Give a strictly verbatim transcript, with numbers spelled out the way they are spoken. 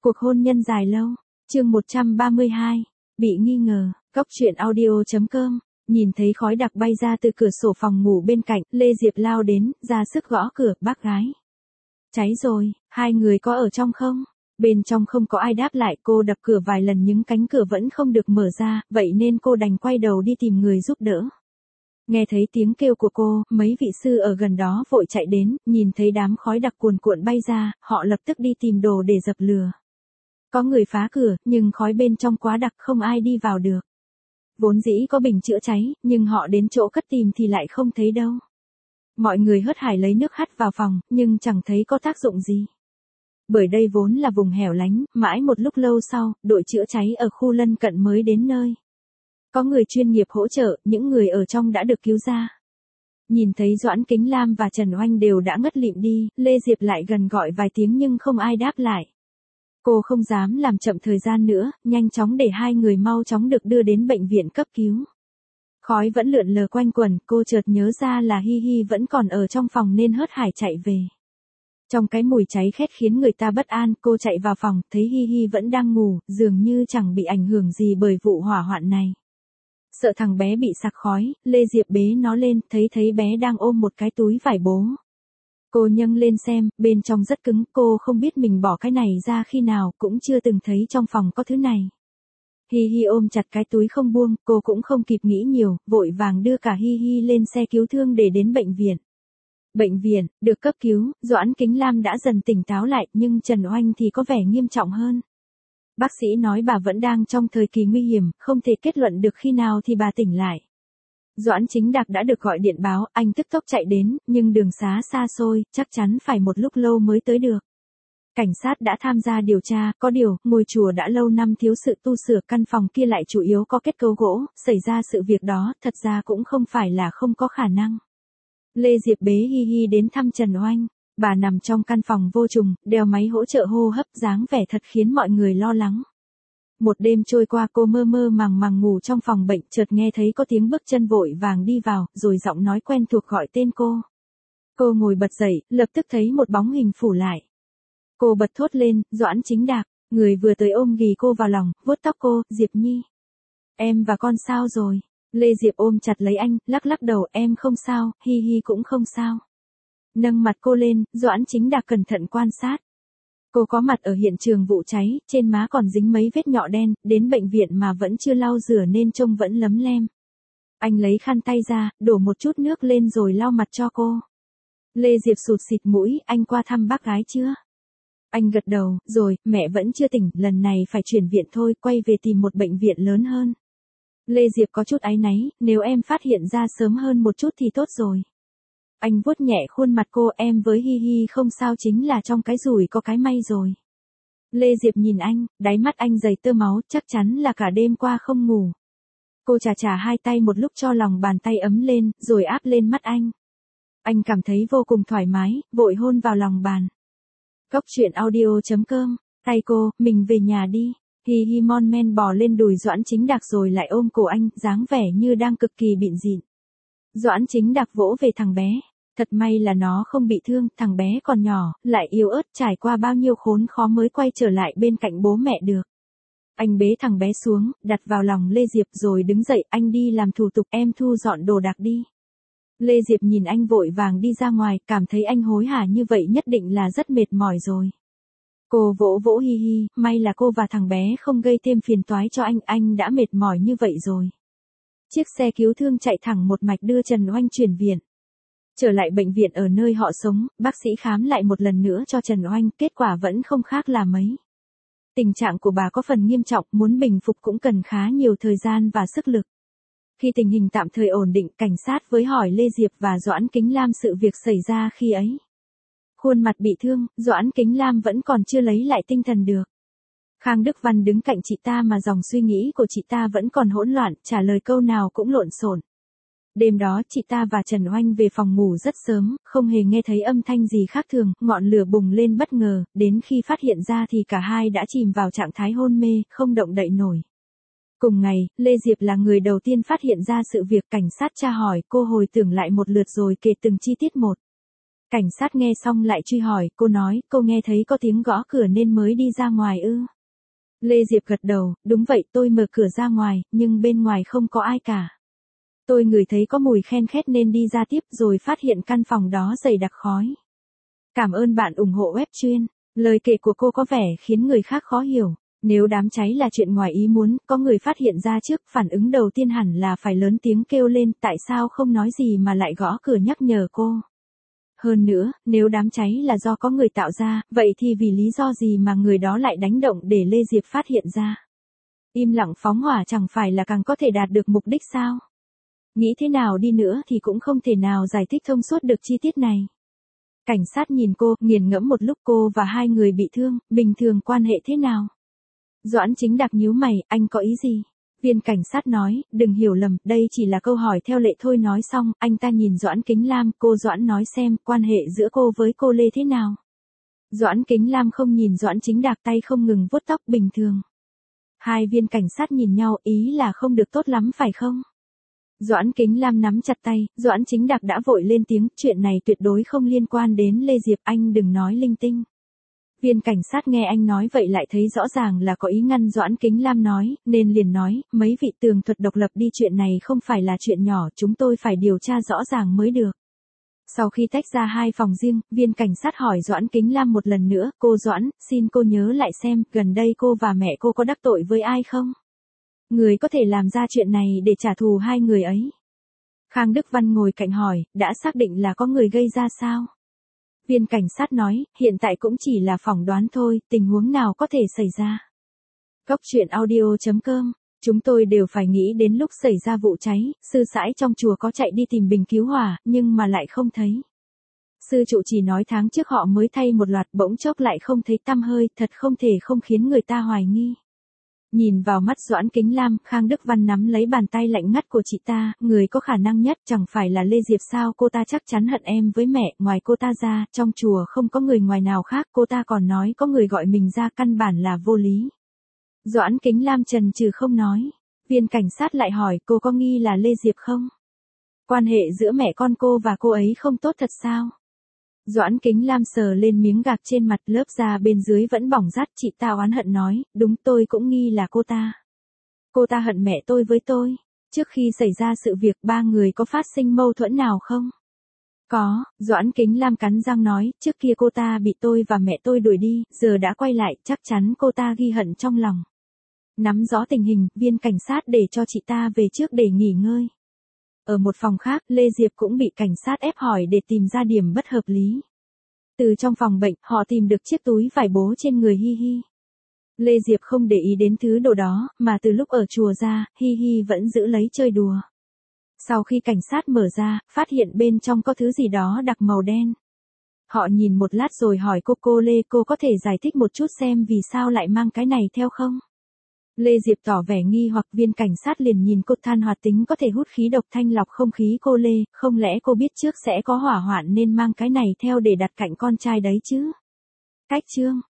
Cuộc hôn nhân dài lâu, chương một trăm ba mươi hai, bị nghi ngờ, Cóc truyện audio chấm com, nhìn thấy khói đặc bay ra từ cửa sổ phòng ngủ bên cạnh, Lê Diệp lao đến, ra sức gõ cửa, bác gái. Cháy rồi, hai người có ở trong không? Bên trong không có ai đáp lại, cô đập cửa vài lần nhưng cánh cửa vẫn không được mở ra, vậy nên cô đành quay đầu đi tìm người giúp đỡ. Nghe thấy tiếng kêu của cô, mấy vị sư ở gần đó vội chạy đến, nhìn thấy đám khói đặc cuồn cuộn bay ra, họ lập tức đi tìm đồ để dập lửa. Có người phá cửa, nhưng khói bên trong quá đặc không ai đi vào được. Vốn dĩ có bình chữa cháy, nhưng họ đến chỗ cất tìm thì lại không thấy đâu. Mọi người hớt hải lấy nước hắt vào phòng, nhưng chẳng thấy có tác dụng gì. Bởi đây vốn là vùng hẻo lánh, mãi một lúc lâu sau, đội chữa cháy ở khu lân cận mới đến nơi. Có người chuyên nghiệp hỗ trợ, những người ở trong đã được cứu ra. Nhìn thấy Doãn Kính Lam và Trần Oanh đều đã ngất lịm đi, Lê Diệp lại gần gọi vài tiếng nhưng không ai đáp lại. Cô không dám làm chậm thời gian nữa, nhanh chóng để hai người mau chóng được đưa đến bệnh viện cấp cứu. Khói vẫn lượn lờ quanh quẩn, cô chợt nhớ ra là Hi Hi vẫn còn ở trong phòng nên hớt hải chạy về. Trong cái mùi cháy khét khiến người ta bất an, cô chạy vào phòng, thấy Hi Hi vẫn đang ngủ, dường như chẳng bị ảnh hưởng gì bởi vụ hỏa hoạn này. Sợ thằng bé bị sặc khói, Lê Diệp bế nó lên, thấy thấy bé đang ôm một cái túi vải bố. Cô nhấc lên xem, bên trong rất cứng, cô không biết mình bỏ cái này ra khi nào, cũng chưa từng thấy trong phòng có thứ này. Hi Hi ôm chặt cái túi không buông, cô cũng không kịp nghĩ nhiều, vội vàng đưa cả Hi Hi lên xe cứu thương để đến bệnh viện. Bệnh viện, được cấp cứu, Doãn Kính Lam đã dần tỉnh táo lại, nhưng Trần Oanh thì có vẻ nghiêm trọng hơn. Bác sĩ nói bà vẫn đang trong thời kỳ nguy hiểm, không thể kết luận được khi nào thì bà tỉnh lại. Doãn Chính Đạc đã được gọi điện báo, anh tức tốc chạy đến, nhưng đường xá xa xôi, chắc chắn phải một lúc lâu mới tới được. Cảnh sát đã tham gia điều tra, có điều, ngôi chùa đã lâu năm thiếu sự tu sửa, căn phòng kia lại chủ yếu có kết cấu gỗ, xảy ra sự việc đó, thật ra cũng không phải là không có khả năng. Lê Diệp bế Hi Hi đến thăm Trần Oanh, bà nằm trong căn phòng vô trùng, đeo máy hỗ trợ hô hấp, dáng vẻ thật khiến mọi người lo lắng. Một đêm trôi qua cô mơ mơ màng màng ngủ trong phòng bệnh, chợt nghe thấy có tiếng bước chân vội vàng đi vào, rồi giọng nói quen thuộc gọi tên cô. Cô ngồi bật dậy, lập tức thấy một bóng hình phủ lại. Cô bật thốt lên, Doãn Chính Đạc, người vừa tới ôm ghì cô vào lòng, vuốt tóc cô, Diệp Nhi. Em và con sao rồi? Lê Diệp ôm chặt lấy anh, lắc lắc đầu, em không sao, Hi Hi cũng không sao. Nâng mặt cô lên, Doãn Chính Đạc cẩn thận quan sát. Cô có mặt ở hiện trường vụ cháy, trên má còn dính mấy vết nhọ đen, đến bệnh viện mà vẫn chưa lau rửa nên trông vẫn lấm lem. Anh lấy khăn tay ra, đổ một chút nước lên rồi lau mặt cho cô. Lê Diệp sụt xịt mũi, anh qua thăm bác gái chưa? Anh gật đầu, rồi, mẹ vẫn chưa tỉnh, lần này phải chuyển viện thôi, quay về tìm một bệnh viện lớn hơn. Lê Diệp có chút áy náy, nếu em phát hiện ra sớm hơn một chút thì tốt rồi. Anh vuốt nhẹ khuôn mặt cô, em với Hi Hi không sao, chính là trong cái rủi có cái may rồi. Lê Diệp nhìn anh, đáy mắt anh dày tơ máu, chắc chắn là cả đêm qua không ngủ. Cô chà chà hai tay một lúc cho lòng bàn tay ấm lên, rồi áp lên mắt anh. Anh cảm thấy vô cùng thoải mái, vội hôn vào lòng bàn. Cóc truyện audio chấm com, tay cô, mình về nhà đi. Hi Hi mon men bò lên đùi Doãn Chính Đạc rồi lại ôm cổ anh, dáng vẻ như đang cực kỳ bịn dịn. Doãn Chính Đạc vỗ về thằng bé. Thật may là nó không bị thương, thằng bé còn nhỏ, lại yếu ớt, trải qua bao nhiêu khốn khó mới quay trở lại bên cạnh bố mẹ được. Anh bế thằng bé xuống, đặt vào lòng Lê Diệp rồi đứng dậy, anh đi làm thủ tục, em thu dọn đồ đạc đi. Lê Diệp nhìn anh vội vàng đi ra ngoài, cảm thấy anh hối hả như vậy nhất định là rất mệt mỏi rồi. Cô vỗ vỗ Hi Hi, may là cô và thằng bé không gây thêm phiền toái cho anh, anh đã mệt mỏi như vậy rồi. Chiếc xe cứu thương chạy thẳng một mạch đưa Trần Oanh chuyển viện. Trở lại bệnh viện ở nơi họ sống, bác sĩ khám lại một lần nữa cho Trần Oanh, kết quả vẫn không khác là mấy. Tình trạng của bà có phần nghiêm trọng, muốn bình phục cũng cần khá nhiều thời gian và sức lực. Khi tình hình tạm thời ổn định, cảnh sát với hỏi Lê Diệp và Doãn Kính Lam sự việc xảy ra khi ấy. Khuôn mặt bị thương, Doãn Kính Lam vẫn còn chưa lấy lại tinh thần được. Khang Đức Văn đứng cạnh chị ta mà dòng suy nghĩ của chị ta vẫn còn hỗn loạn, trả lời câu nào cũng lộn xộn. Đêm đó, chị ta và Trần Oanh về phòng ngủ rất sớm, không hề nghe thấy âm thanh gì khác thường, ngọn lửa bùng lên bất ngờ, đến khi phát hiện ra thì cả hai đã chìm vào trạng thái hôn mê, không động đậy nổi. Cùng ngày, Lê Diệp là người đầu tiên phát hiện ra sự việc, cảnh sát tra hỏi, cô hồi tưởng lại một lượt rồi kể từng chi tiết một. Cảnh sát nghe xong lại truy hỏi, cô nói, cô nghe thấy có tiếng gõ cửa nên mới đi ra ngoài ư. Lê Diệp gật đầu, đúng vậy, tôi mở cửa ra ngoài, nhưng bên ngoài không có ai cả. Tôi ngửi thấy có mùi khen khét nên đi ra tiếp rồi phát hiện căn phòng đó dày đặc khói. Cảm ơn bạn ủng hộ web chuyên. Lời kể của cô có vẻ khiến người khác khó hiểu. Nếu đám cháy là chuyện ngoài ý muốn, có người phát hiện ra trước, phản ứng đầu tiên hẳn là phải lớn tiếng kêu lên, tại sao không nói gì mà lại gõ cửa nhắc nhở cô. Hơn nữa, nếu đám cháy là do có người tạo ra, vậy thì vì lý do gì mà người đó lại đánh động để Lê Diệp phát hiện ra. Im lặng phóng hỏa chẳng phải là càng có thể đạt được mục đích sao? Nghĩ thế nào đi nữa thì cũng không thể nào giải thích thông suốt được chi tiết này. Cảnh sát nhìn cô, nghiền ngẫm một lúc. Cô và hai người bị thương, bình thường quan hệ thế nào? Doãn Chính Đạc nhíu mày, anh có ý gì? Viên cảnh sát nói, đừng hiểu lầm, đây chỉ là câu hỏi theo lệ thôi. Nói xong, anh ta nhìn Doãn Kính Lam, cô Doãn nói xem, quan hệ giữa cô với cô Lê thế nào? Doãn Kính Lam không nhìn Doãn Chính Đạc, tay không ngừng vuốt tóc, bình thường. Hai viên cảnh sát nhìn nhau, ý là không được tốt lắm phải không? Doãn Kính Lam nắm chặt tay, Doãn Chính Đạc đã vội lên tiếng, chuyện này tuyệt đối không liên quan đến Lê Diệp, anh đừng nói linh tinh. Viên cảnh sát nghe anh nói vậy lại thấy rõ ràng là có ý ngăn Doãn Kính Lam nói, nên liền nói, mấy vị tường thuật độc lập đi, chuyện này không phải là chuyện nhỏ, chúng tôi phải điều tra rõ ràng mới được. Sau khi tách ra hai phòng riêng, viên cảnh sát hỏi Doãn Kính Lam một lần nữa, cô Doãn, xin cô nhớ lại xem, gần đây cô và mẹ cô có đắc tội với ai không? Người có thể làm ra chuyện này để trả thù hai người ấy. Khang Đức Văn ngồi cạnh hỏi, đã xác định là có người gây ra sao? Viên cảnh sát nói, hiện tại cũng chỉ là phỏng đoán thôi, tình huống nào có thể xảy ra. Góc truyện audio chấm com, chúng tôi đều phải nghĩ đến lúc xảy ra vụ cháy, sư sãi trong chùa có chạy đi tìm bình cứu hỏa, nhưng mà lại không thấy. Sư trụ chỉ nói tháng trước họ mới thay một loạt, bỗng chốc lại không thấy tăm hơi, thật không thể không khiến người ta hoài nghi. Nhìn vào mắt Doãn Kính Lam, Khang Đức Văn nắm lấy bàn tay lạnh ngắt của chị ta, người có khả năng nhất chẳng phải là Lê Diệp sao? Cô ta chắc chắn hận em với mẹ, ngoài cô ta ra, trong chùa không có người ngoài nào khác, cô ta còn nói có người gọi mình ra, căn bản là vô lý. Doãn Kính Lam chần chừ không nói. Viên cảnh sát lại hỏi, cô có nghi là Lê Diệp không? Quan hệ giữa mẹ con cô và cô ấy không tốt thật sao? Doãn Kính Lam sờ lên miếng gạc trên mặt, lớp da bên dưới vẫn bỏng rát. Chị ta oán hận nói, đúng, tôi cũng nghi là cô ta. Cô ta hận mẹ tôi với tôi. Trước khi xảy ra sự việc, ba người có phát sinh mâu thuẫn nào không? Có, Doãn Kính Lam cắn răng nói, trước kia cô ta bị tôi và mẹ tôi đuổi đi, giờ đã quay lại, chắc chắn cô ta ghi hận trong lòng. Nắm rõ tình hình, viên cảnh sát để cho chị ta về trước để nghỉ ngơi. Ở một phòng khác, Lê Diệp cũng bị cảnh sát ép hỏi để tìm ra điểm bất hợp lý. Từ trong phòng bệnh, họ tìm được chiếc túi vải bố trên người Hi Hi. Lê Diệp không để ý đến thứ đồ đó, mà từ lúc ở chùa ra, Hi Hi vẫn giữ lấy chơi đùa. Sau khi cảnh sát mở ra, phát hiện bên trong có thứ gì đó đặc màu đen. Họ nhìn một lát rồi hỏi cô, cô Lê, cô có thể giải thích một chút xem vì sao lại mang cái này theo không? Lê Diệp tỏ vẻ nghi hoặc. Viên cảnh sát liền nhìn cô, than hoạt tính có thể hút khí độc, thanh lọc không khí. Cô Lê, không lẽ cô biết trước sẽ có hỏa hoạn nên mang cái này theo để đặt cạnh con trai đấy chứ? Cách chương